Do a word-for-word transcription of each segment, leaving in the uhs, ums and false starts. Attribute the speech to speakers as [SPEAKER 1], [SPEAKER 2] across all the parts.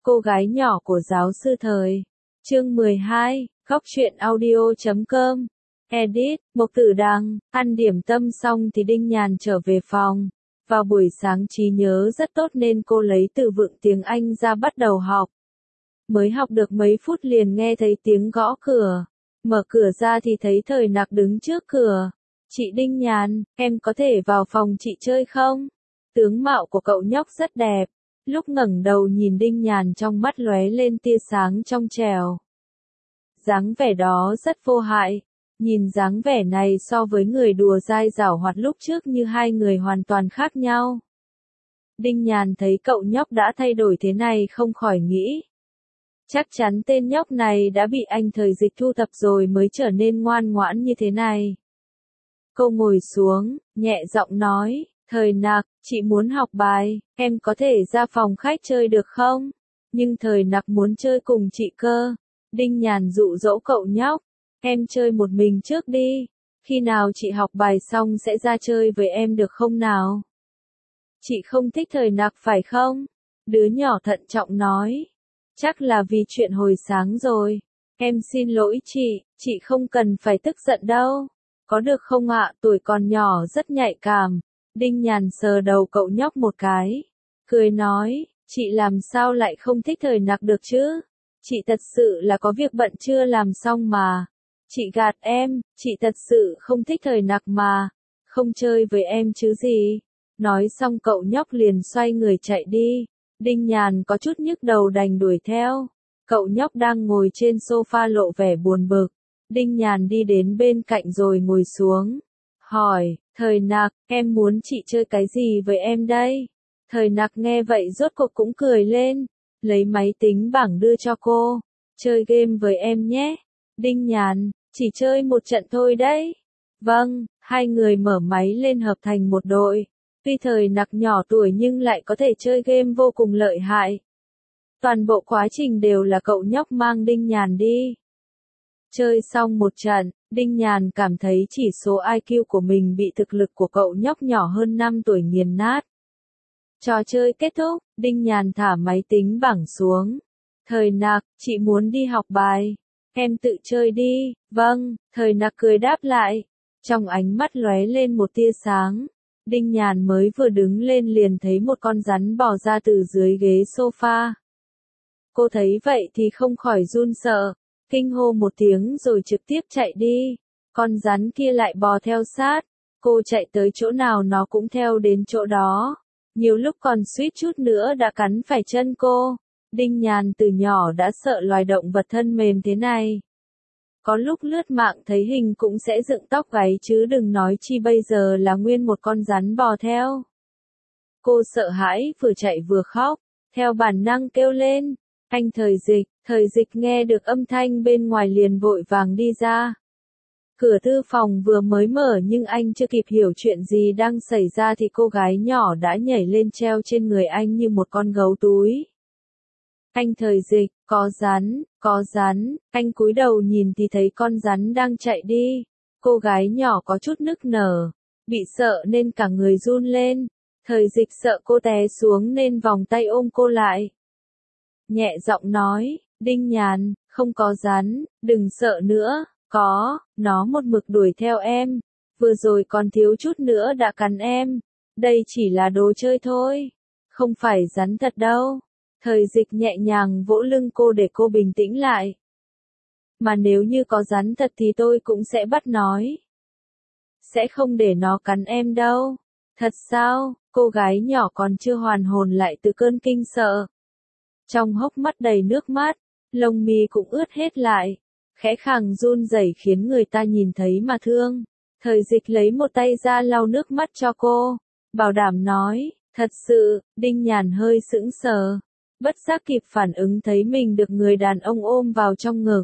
[SPEAKER 1] Cô gái nhỏ của giáo sư thời. Chương mười hai, góc truyện audio chấm com. Edit, Mộc Tử Đằng, ăn điểm tâm xong thì Đinh Nhàn trở về phòng. Vào buổi sáng trí nhớ rất tốt nên cô lấy từ vựng tiếng Anh ra bắt đầu học. Mới học được mấy phút liền nghe thấy tiếng gõ cửa. Mở cửa ra thì thấy Thời Nặc đứng trước cửa. Chị Đinh Nhàn, em có thể vào phòng chị chơi không? Tướng mạo của cậu nhóc rất đẹp. Lúc ngẩng đầu nhìn Đinh Nhàn trong mắt lóe lên tia sáng trong trẻo. Dáng vẻ đó rất vô hại. Nhìn dáng vẻ này so với người đùa dai giảo hoạt lúc trước như hai người hoàn toàn khác nhau. Đinh Nhàn thấy cậu nhóc đã thay đổi thế này không khỏi nghĩ. Chắc chắn tên nhóc này đã bị anh Thời Dịch thu thập rồi mới trở nên ngoan ngoãn như thế này. Cô ngồi xuống, nhẹ giọng nói, Thời Nặc, chị muốn học bài, em có thể ra phòng khách chơi được không? Nhưng Thời Nặc muốn chơi cùng chị cơ. Đinh Nhàn dụ dỗ cậu nhóc, em chơi một mình trước đi, khi nào chị học bài xong sẽ ra chơi với em được không nào? Chị không thích Thời Nặc phải không? Đứa nhỏ thận trọng nói. Chắc là vì chuyện hồi sáng rồi. Em xin lỗi chị, chị không cần phải tức giận đâu. Có được không ạ, tuổi còn nhỏ rất nhạy cảm. Đinh Nhàn sờ đầu cậu nhóc một cái. Cười nói, chị làm sao lại không thích Thời Nặc được chứ? Chị thật sự là có việc bận chưa làm xong mà. Chị gạt em, chị thật sự không thích Thời Nặc mà. Không chơi với em chứ gì. Nói xong cậu nhóc liền xoay người chạy đi. Đinh Nhàn có chút nhức đầu đành đuổi theo. Cậu nhóc đang ngồi trên sofa lộ vẻ buồn bực. Đinh Nhàn đi đến bên cạnh rồi ngồi xuống. Hỏi, Thời Nặc, em muốn chị chơi cái gì với em đây? Thời Nặc nghe vậy rốt cuộc cũng cười lên. Lấy máy tính bảng đưa cho cô. Chơi game với em nhé. Đinh Nhàn, chỉ chơi một trận thôi đấy. Vâng, hai người mở máy lên hợp thành một đội. Tuy Thời Nặc nhỏ tuổi nhưng lại có thể chơi game vô cùng lợi hại. Toàn bộ quá trình đều là cậu nhóc mang Đinh Nhàn đi. Chơi xong một trận, Đinh Nhàn cảm thấy chỉ số i kiu của mình bị thực lực của cậu nhóc nhỏ hơn năm tuổi nghiền nát. Trò chơi kết thúc, Đinh Nhàn thả máy tính bảng xuống. Thời Nặc, chị muốn đi học bài. Em tự chơi đi. Vâng, Thời Nặc cười đáp lại. Trong ánh mắt lóe lên một tia sáng. Đinh Nhàn mới vừa đứng lên liền thấy một con rắn bò ra từ dưới ghế sofa. Cô thấy vậy thì không khỏi run sợ, kinh hô một tiếng rồi trực tiếp chạy đi. Con rắn kia lại bò theo sát, cô chạy tới chỗ nào nó cũng theo đến chỗ đó. Nhiều lúc còn suýt chút nữa đã cắn phải chân cô. Đinh Nhàn từ nhỏ đã sợ loài động vật thân mềm thế này. Có lúc lướt mạng thấy hình cũng sẽ dựng tóc gáy chứ đừng nói chi bây giờ là nguyên một con rắn bò theo. Cô sợ hãi vừa chạy vừa khóc, theo bản năng kêu lên, anh Thời Dịch. Thời Dịch nghe được âm thanh bên ngoài liền vội vàng đi ra. Cửa thư phòng vừa mới mở nhưng anh chưa kịp hiểu chuyện gì đang xảy ra thì cô gái nhỏ đã nhảy lên treo trên người anh như một con gấu túi. Anh Thời Dịch, có rắn, có rắn, anh cúi đầu nhìn thì thấy con rắn đang chạy đi. Cô gái nhỏ có chút nức nở, bị sợ nên cả người run lên. Thời Dịch sợ cô té xuống nên vòng tay ôm cô lại. Nhẹ giọng nói, Đinh Nhàn, không có rắn, đừng sợ nữa, có, nó một mực đuổi theo em. Vừa rồi còn thiếu chút nữa đã cắn em. Đây chỉ là đồ chơi thôi, không phải rắn thật đâu. Thời Dịch nhẹ nhàng vỗ lưng cô để cô bình tĩnh lại. Mà nếu như có rắn thật thì tôi cũng sẽ bắt nói. Sẽ không để nó cắn em đâu. Thật sao? Cô gái nhỏ còn chưa hoàn hồn lại từ cơn kinh sợ. Trong hốc mắt đầy nước mắt, lông mi cũng ướt hết lại. Khẽ khàng run rẩy khiến người ta nhìn thấy mà thương. Thời Dịch lấy một tay ra lau nước mắt cho cô. Bảo đảm nói, thật sự, Đinh Nhàn hơi sững sờ. Bất giác kịp phản ứng thấy mình được người đàn ông ôm vào trong ngực.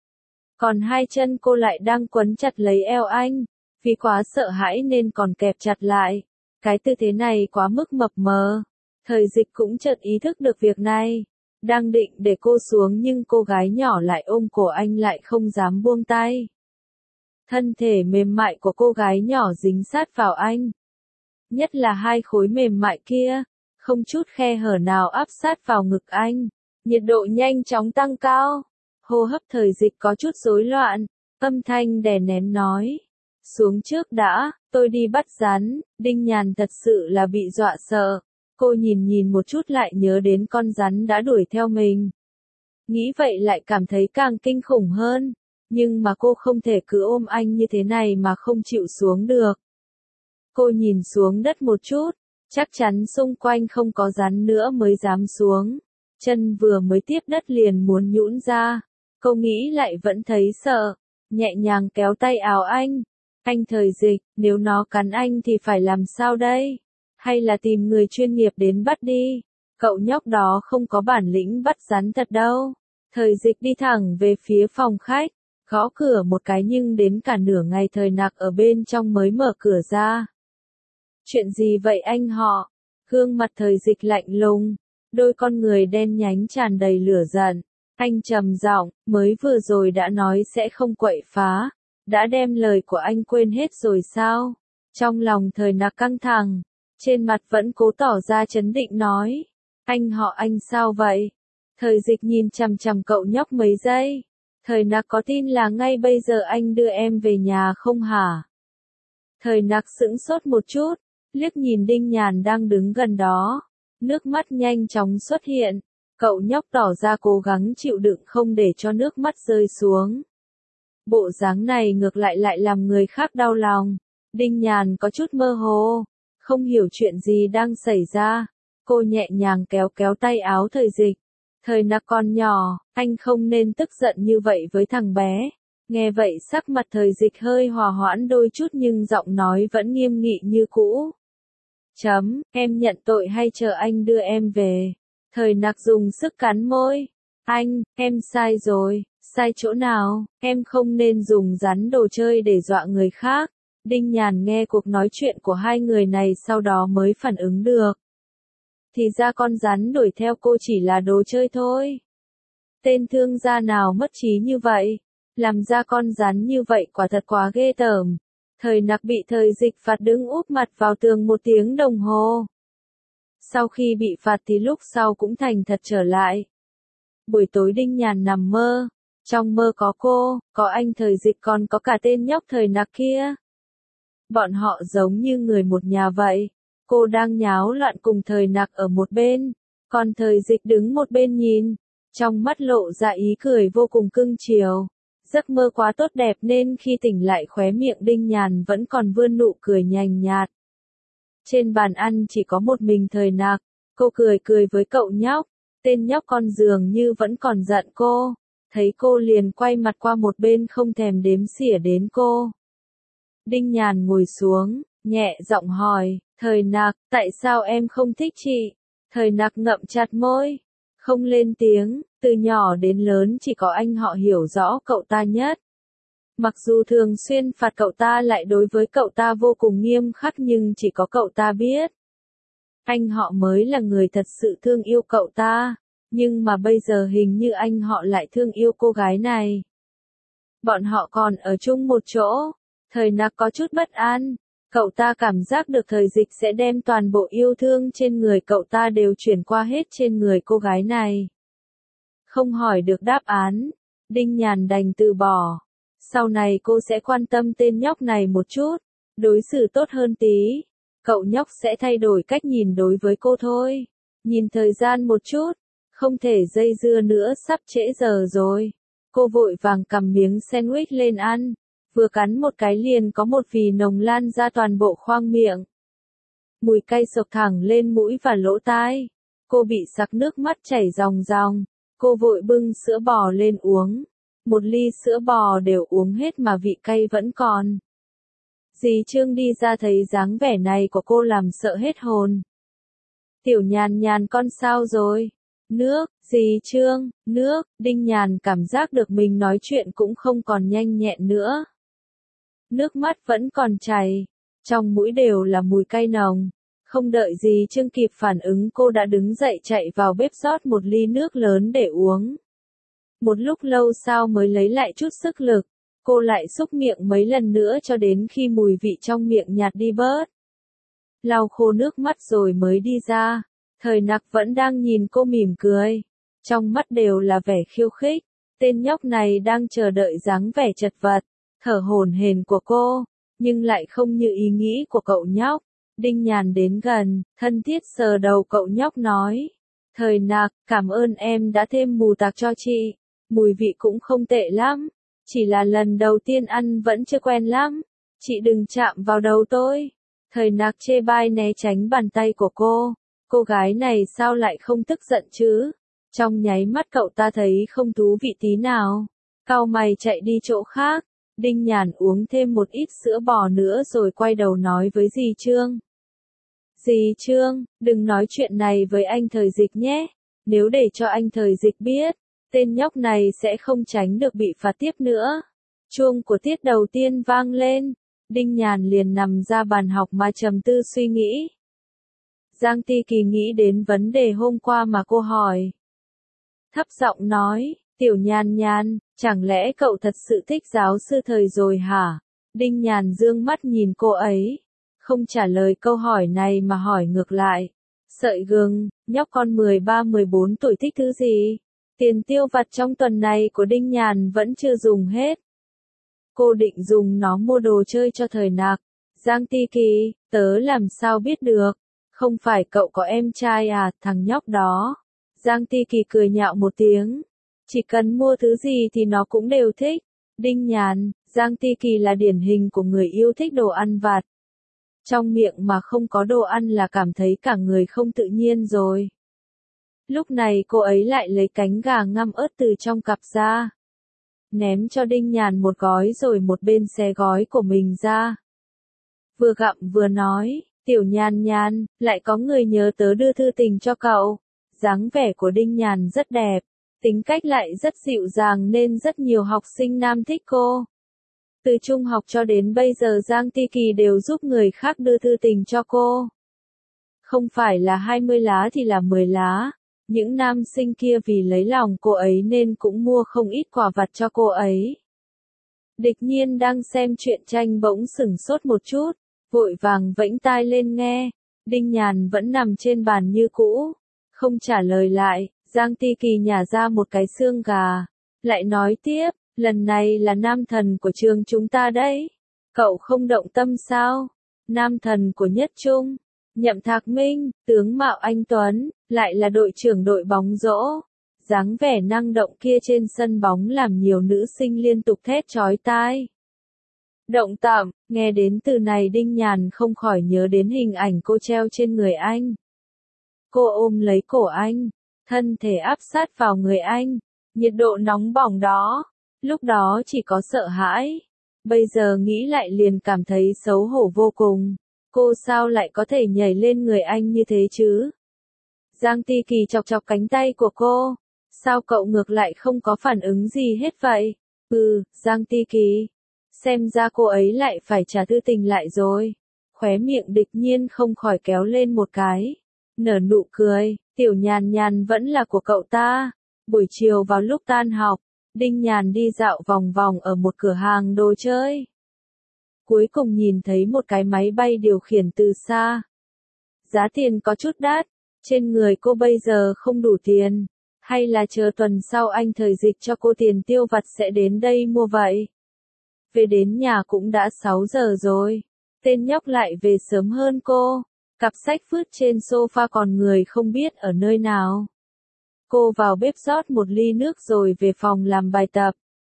[SPEAKER 1] Còn hai chân cô lại đang quấn chặt lấy eo anh, vì quá sợ hãi nên còn kẹp chặt lại. Cái tư thế này quá mức mập mờ. Thời Dịch cũng chợt ý thức được việc này. Đang định để cô xuống nhưng cô gái nhỏ lại ôm cổ anh lại không dám buông tay. Thân thể mềm mại của cô gái nhỏ dính sát vào anh. Nhất là hai khối mềm mại kia. Không chút khe hở nào áp sát vào ngực anh. Nhiệt độ nhanh chóng tăng cao. Hô hấp Thời Dịch có chút rối loạn. Âm thanh đè nén nói. Xuống trước đã, tôi đi bắt rắn. Đinh Nhàn thật sự là bị dọa sợ. Cô nhìn nhìn một chút lại nhớ đến con rắn đã đuổi theo mình. Nghĩ vậy lại cảm thấy càng kinh khủng hơn. Nhưng mà cô không thể cứ ôm anh như thế này mà không chịu xuống được. Cô nhìn xuống đất một chút. Chắc chắn xung quanh không có rắn nữa mới dám xuống. Chân vừa mới tiếp đất liền muốn nhũn ra. Cô nghĩ lại vẫn thấy sợ. Nhẹ nhàng kéo tay áo anh. Anh Thời Dịch, nếu nó cắn anh thì phải làm sao đây? Hay là tìm người chuyên nghiệp đến bắt đi? Cậu nhóc đó không có bản lĩnh bắt rắn thật đâu. Thời Dịch đi thẳng về phía phòng khách. Gõ cửa một cái nhưng đến cả nửa ngày Thời Nặc ở bên trong mới mở cửa ra. Chuyện gì vậy anh họ? Gương mặt Thời Dịch lạnh lùng. Đôi con người đen nhánh tràn đầy lửa giận. Anh trầm giọng, mới vừa rồi đã nói sẽ không quậy phá. Đã đem lời của anh quên hết rồi sao? Trong lòng Thời Nặc căng thẳng. Trên mặt vẫn cố tỏ ra trấn định nói. Anh họ anh sao vậy? Thời Dịch nhìn chằm chằm cậu nhóc mấy giây. Thời Nặc có tin là ngay bây giờ anh đưa em về nhà không hả? Thời Nặc sững sốt một chút. Liếc nhìn Đinh Nhàn đang đứng gần đó. Nước mắt nhanh chóng xuất hiện. Cậu nhóc tỏ ra cố gắng chịu đựng không để cho nước mắt rơi xuống. Bộ dáng này ngược lại lại làm người khác đau lòng. Đinh Nhàn có chút mơ hồ. Không hiểu chuyện gì đang xảy ra. Cô nhẹ nhàng kéo kéo tay áo Thời Dịch. Thời Nặc còn nhỏ, anh không nên tức giận như vậy với thằng bé. Nghe vậy sắc mặt Thời Dịch hơi hòa hoãn đôi chút nhưng giọng nói vẫn nghiêm nghị như cũ. Chấm, em nhận tội hay chờ anh đưa em về? Thời Nặc dùng sức cắn môi. Anh, em sai rồi, sai chỗ nào, em không nên dùng rắn đồ chơi để dọa người khác. Đinh Nhàn nghe cuộc nói chuyện của hai người này sau đó mới phản ứng được. Thì ra con rắn đuổi theo cô chỉ là đồ chơi thôi. Tên thương gia nào mất trí như vậy? Làm ra con rắn như vậy quả thật quá ghê tởm. Thời Nặc bị Thời Dịch phạt đứng úp mặt vào tường một tiếng đồng hồ. Sau khi bị phạt thì lúc sau cũng thành thật trở lại. Buổi tối Đinh Nhàn nằm mơ. Trong mơ có cô, có anh Thời Dịch còn có cả tên nhóc Thời Nặc kia. Bọn họ giống như người một nhà vậy. Cô đang nháo loạn cùng Thời Nặc ở một bên. Còn Thời Dịch đứng một bên nhìn. Trong mắt lộ ra ý cười vô cùng cưng chiều. Giấc mơ quá tốt đẹp nên khi tỉnh lại khóe miệng Đinh Nhàn vẫn còn vươn nụ cười nhàn nhạt. Trên bàn ăn chỉ có một mình Thời Nặc. Cô cười cười với cậu nhóc. Tên nhóc con dường như vẫn còn giận cô. Thấy cô liền quay mặt qua một bên không thèm đếm xỉa đến cô. Đinh Nhàn ngồi xuống, nhẹ giọng hỏi, Thời Nặc, tại sao em không thích chị? Thời Nặc ngậm chặt môi, không lên tiếng, từ nhỏ đến lớn chỉ có anh họ hiểu rõ cậu ta nhất. Mặc dù thường xuyên phạt cậu ta lại đối với cậu ta vô cùng nghiêm khắc nhưng chỉ có cậu ta biết. Anh họ mới là người thật sự thương yêu cậu ta, nhưng mà bây giờ hình như anh họ lại thương yêu cô gái này. Bọn họ còn ở chung một chỗ. Thời Nặc có chút bất an, cậu ta cảm giác được Thời Dịch sẽ đem toàn bộ yêu thương trên người cậu ta đều chuyển qua hết trên người cô gái này. Không hỏi được đáp án, Đinh Nhàn đành từ bỏ. Sau này cô sẽ quan tâm tên nhóc này một chút, đối xử tốt hơn tí. Cậu nhóc sẽ thay đổi cách nhìn đối với cô thôi. Nhìn thời gian một chút, không thể dây dưa nữa sắp trễ giờ rồi. Cô vội vàng cầm miếng sandwich lên ăn. Vừa cắn một cái liền có một vì nồng lan ra toàn bộ khoang miệng. Mùi cay sộc thẳng lên mũi và lỗ tai. Cô bị sặc nước mắt chảy ròng ròng. Cô vội bưng sữa bò lên uống. Một ly sữa bò đều uống hết mà vị cay vẫn còn. Dì Trương đi ra thấy dáng vẻ này của cô làm sợ hết hồn. Tiểu Nhàn Nhàn con sao rồi? Nước, dì Trương, nước, Đinh Nhàn cảm giác được mình nói chuyện cũng không còn nhanh nhẹn nữa. Nước mắt vẫn còn chảy, trong mũi đều là mùi cay nồng. Không đợi dì Trương kịp phản ứng cô đã đứng dậy chạy vào bếp rót một ly nước lớn để uống. Một lúc lâu sau mới lấy lại chút sức lực, cô lại xúc miệng mấy lần nữa cho đến khi mùi vị trong miệng nhạt đi bớt. Lau khô nước mắt rồi mới đi ra, Thời Nặc vẫn đang nhìn cô mỉm cười. trong mắt đều là vẻ khiêu khích. Tên nhóc này đang chờ đợi dáng vẻ chật vật, thở hổn hển của cô, nhưng lại không như ý nghĩ của cậu nhóc. Đinh Nhàn đến gần, thân thiết sờ đầu cậu nhóc nói. Thời Nạc, cảm ơn em đã thêm mù tạc cho chị. Mùi vị cũng không tệ lắm. Chỉ là lần đầu tiên ăn vẫn chưa quen lắm. Chị đừng chạm vào đầu tôi. Thời Nạc chê bai né tránh bàn tay của cô. Cô gái này sao lại không tức giận chứ? Trong nháy mắt cậu ta thấy không thú vị tí nào. Cau mày chạy đi chỗ khác. Đinh Nhàn uống thêm một ít sữa bò nữa rồi quay đầu nói với dì Trương. Dì Trương, đừng nói chuyện này với anh Thời Dịch nhé. Nếu để cho anh Thời Dịch biết, tên nhóc này sẽ không tránh được bị phạt tiếp nữa. Chuông của tiết đầu tiên vang lên. Đinh Nhàn liền nằm ra bàn học mà trầm tư suy nghĩ. Giang Ti Kỳ nghĩ đến vấn đề hôm qua mà cô hỏi. Thấp giọng nói, Tiểu Nhàn Nhàn, chẳng lẽ cậu thật sự thích giáo sư Thời rồi hả? Đinh Nhàn dương mắt nhìn cô ấy, không trả lời câu hỏi này mà hỏi ngược lại. Sợi gừng, nhóc con mười ba mười bốn tuổi thích thứ gì? Tiền tiêu vặt trong tuần này của Đinh Nhàn vẫn chưa dùng hết. Cô định dùng nó mua đồ chơi cho Thời Nạc. Giang Ti Kỳ, tớ làm sao biết được? Không phải cậu có em trai à, thằng nhóc đó. Giang Ti Kỳ cười nhạo một tiếng. Chỉ cần mua thứ gì thì nó cũng đều thích. Đinh Nhàn, Giang Ti Kỳ là điển hình của người yêu thích đồ ăn vặt. Trong miệng mà không có đồ ăn là cảm thấy cả người không tự nhiên rồi. Lúc này cô ấy lại lấy cánh gà ngâm ớt từ trong cặp ra. Ném cho Đinh Nhàn một gói rồi một bên xé gói của mình ra. Vừa gặm vừa nói, Tiểu Nhàn Nhàn, lại có người nhớ tớ đưa thư tình cho cậu. Dáng vẻ của Đinh Nhàn rất đẹp, tính cách lại rất dịu dàng nên rất nhiều học sinh nam thích cô. Từ trung học cho đến bây giờ Giang Ti Kỳ đều giúp người khác đưa thư tình cho cô. Không phải là hai mươi lá thì là mười lá. Những nam sinh kia vì lấy lòng cô ấy nên cũng mua không ít quà vặt cho cô ấy. Địch Nhiên đang xem truyện tranh bỗng sửng sốt một chút, vội vàng vẫy tai lên nghe. Đinh Nhàn vẫn nằm trên bàn như cũ, không trả lời lại. Giang Ti Kỳ nhả ra một cái xương gà, lại nói tiếp, lần này là nam thần của trường chúng ta đấy. Cậu không động tâm sao? Nam thần của nhất trung, Nhậm Thạc Minh, tướng mạo anh tuấn, lại là đội trưởng đội bóng rổ. Dáng vẻ năng động kia trên sân bóng làm nhiều nữ sinh liên tục thét chói tai. Động tạm, nghe đến từ này Đinh Nhàn không khỏi nhớ đến hình ảnh cô treo trên người anh. Cô ôm lấy cổ anh, thân thể áp sát vào người anh, nhiệt độ nóng bỏng đó, lúc đó chỉ có sợ hãi. Bây giờ nghĩ lại liền cảm thấy xấu hổ vô cùng. Cô sao lại có thể nhảy lên người anh như thế chứ? Giang Ti Kỳ chọc chọc cánh tay của cô. Sao cậu ngược lại không có phản ứng gì hết vậy? Ừ, Giang Ti Kỳ. Xem ra cô ấy lại phải trả thư tình lại rồi. Khóe miệng Địch Nhiên không khỏi kéo lên một cái. Nở nụ cười, Tiểu Nhàn Nhàn vẫn là của cậu ta. Buổi chiều vào lúc tan học, Đinh Nhàn đi dạo vòng vòng ở một cửa hàng đồ chơi. Cuối cùng nhìn thấy một cái máy bay điều khiển từ xa. Giá tiền có chút đắt, trên người cô bây giờ không đủ tiền. Hay là chờ tuần sau anh Thời Dịch cho cô tiền tiêu vặt sẽ đến đây mua vậy? Về đến nhà cũng đã sáu giờ rồi. Tên nhóc lại về sớm hơn cô. Cặp sách vứt trên sofa còn người không biết ở nơi nào. Cô vào bếp rót một ly nước rồi về phòng làm bài tập.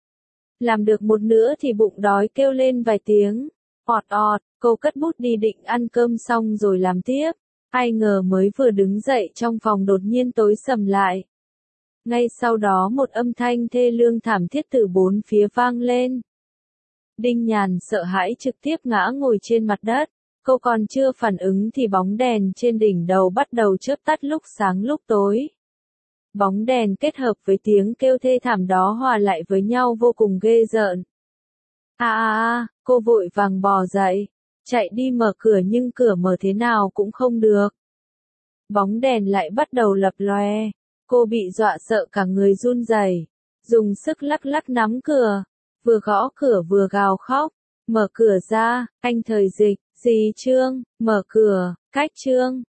[SPEAKER 1] Làm được một nửa thì bụng đói kêu lên vài tiếng. Ọt ọt, cô cất bút đi định ăn cơm xong rồi làm tiếp. Ai ngờ mới vừa đứng dậy trong phòng đột nhiên tối sầm lại. Ngay sau đó một âm thanh thê lương thảm thiết từ bốn phía vang lên. Đinh Nhàn sợ hãi trực tiếp ngã ngồi trên mặt đất. Cô còn chưa phản ứng thì bóng đèn trên đỉnh đầu bắt đầu chớp tắt lúc sáng lúc tối. Bóng đèn kết hợp với tiếng kêu thê thảm đó hòa lại với nhau vô cùng ghê rợn. À à à, cô vội vàng bò dậy, chạy đi mở cửa nhưng cửa mở thế nào cũng không được. Bóng đèn lại bắt đầu lập lòe, cô bị dọa sợ cả người run rẩy, dùng sức lắc lắc nắm cửa, vừa gõ cửa vừa gào khóc. Mở cửa ra, anh Thời Dịch, dì Trương, mở cửa, cách Trương.